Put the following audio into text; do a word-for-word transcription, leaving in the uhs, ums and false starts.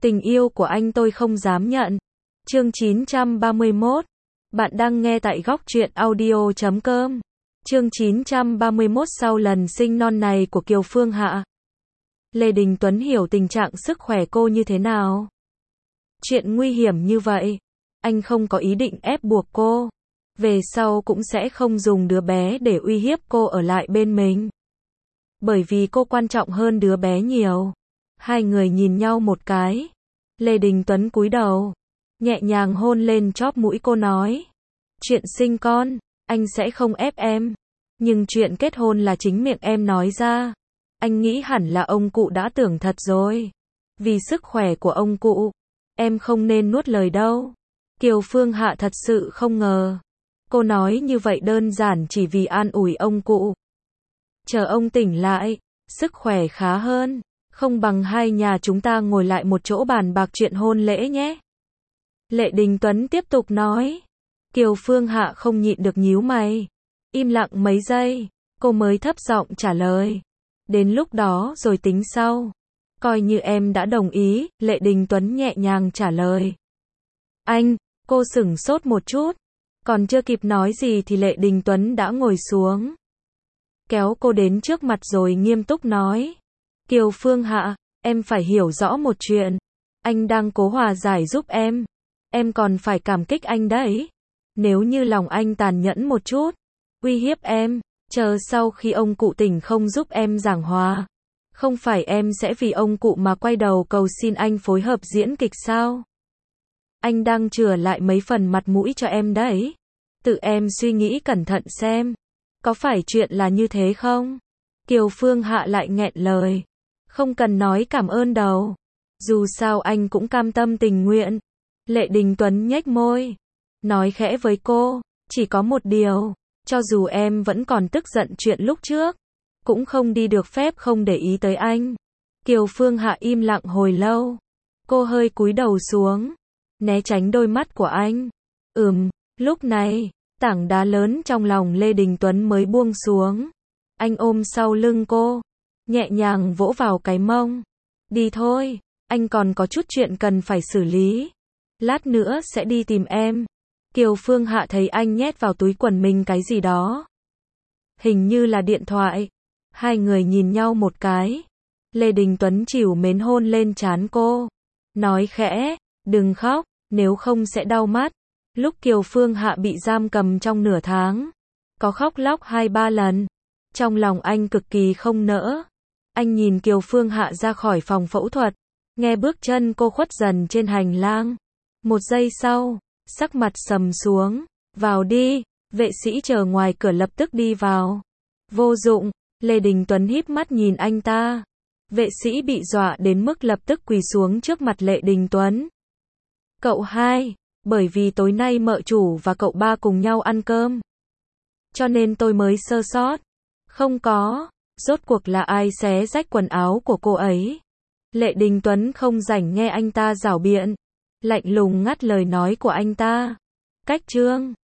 Tình yêu của anh tôi không dám nhận. Chương chín trăm ba mươi mốt. Bạn đang nghe tại góc truyện audio chấm com. Chương chín trăm ba mươi mốt. Sau lần sinh non này của Kiều Phương Hạ, Lê Đình Tuấn hiểu tình trạng sức khỏe cô như thế nào. Chuyện nguy hiểm như vậy, anh không có ý định ép buộc cô. Về sau cũng sẽ không dùng đứa bé để uy hiếp cô ở lại bên mình. Bởi vì cô quan trọng hơn đứa bé nhiều. Hai người nhìn nhau một cái. Lê Đình Tuấn cúi đầu, nhẹ nhàng hôn lên chóp mũi cô nói. Chuyện sinh con, anh sẽ không ép em. Nhưng chuyện kết hôn là chính miệng em nói ra. Anh nghĩ hẳn là ông cụ đã tưởng thật rồi. Vì sức khỏe của ông cụ, em không nên nuốt lời đâu. Kiều Phương Hạ thật sự không ngờ. Cô nói như vậy đơn giản chỉ vì an ủi ông cụ. Chờ ông tỉnh lại, sức khỏe khá hơn, không bằng hai nhà chúng ta ngồi lại một chỗ bàn bạc chuyện hôn lễ nhé. Lê Đình Tuấn tiếp tục nói. Kiều Phương Hạ không nhịn được nhíu mày. Im lặng mấy giây, cô mới thấp giọng trả lời. Đến lúc đó rồi tính sau. Coi như em đã đồng ý, Lê Đình Tuấn nhẹ nhàng trả lời. Anh, cô sửng sốt một chút. Còn chưa kịp nói gì thì Lê Đình Tuấn đã ngồi xuống. Kéo cô đến trước mặt rồi nghiêm túc nói. Kiều Phương Hạ, em phải hiểu rõ một chuyện. Anh đang cố hòa giải giúp em. Em còn phải cảm kích anh đấy. Nếu như lòng anh tàn nhẫn một chút, uy hiếp em, chờ sau khi ông cụ tỉnh không giúp em giảng hòa, không phải em sẽ vì ông cụ mà quay đầu cầu xin anh phối hợp diễn kịch sao? Anh đang chừa lại mấy phần mặt mũi cho em đấy. Tự em suy nghĩ cẩn thận xem. Có phải chuyện là như thế không? Kiều Phương Hạ lại nghẹn lời. Không cần nói cảm ơn đâu. Dù sao anh cũng cam tâm tình nguyện. Lê Đình Tuấn nhếch môi. Nói khẽ với cô. Chỉ có một điều. Cho dù em vẫn còn tức giận chuyện lúc trước, cũng không đi được phép không để ý tới anh. Kiều Phương Hạ im lặng hồi lâu. Cô hơi cúi đầu xuống, né tránh đôi mắt của anh. Ừm, lúc này, tảng đá lớn trong lòng Lê Đình Tuấn mới buông xuống. Anh ôm sau lưng cô, nhẹ nhàng vỗ vào cái mông. Đi thôi, anh còn có chút chuyện cần phải xử lý. Lát nữa sẽ đi tìm em. Kiều Phương Hạ thấy anh nhét vào túi quần mình cái gì đó. Hình như là điện thoại. Hai người nhìn nhau một cái. Lê Đình Tuấn trìu mến hôn lên trán cô. Nói khẽ, đừng khóc, nếu không sẽ đau mắt. Lúc Kiều Phương Hạ bị giam cầm trong nửa tháng, có khóc lóc hai ba lần. Trong lòng anh cực kỳ không nỡ. Anh nhìn Kiều Phương Hạ ra khỏi phòng phẫu thuật, nghe bước chân cô khuất dần trên hành lang. Một giây sau, sắc mặt sầm xuống. Vào đi, vệ sĩ chờ ngoài cửa lập tức đi vào. Vô dụng, Lê Đình Tuấn híp mắt nhìn anh ta. Vệ sĩ bị dọa đến mức lập tức quỳ xuống trước mặt Lê Đình Tuấn. Cậu hai, bởi vì tối nay mợ chủ và cậu ba cùng nhau ăn cơm, cho nên tôi mới sơ sót. Không có, rốt cuộc là ai xé rách quần áo của cô ấy? Lê Đình Tuấn không rảnh nghe anh ta giảo biện, lạnh lùng ngắt lời nói của anh ta. Cách chương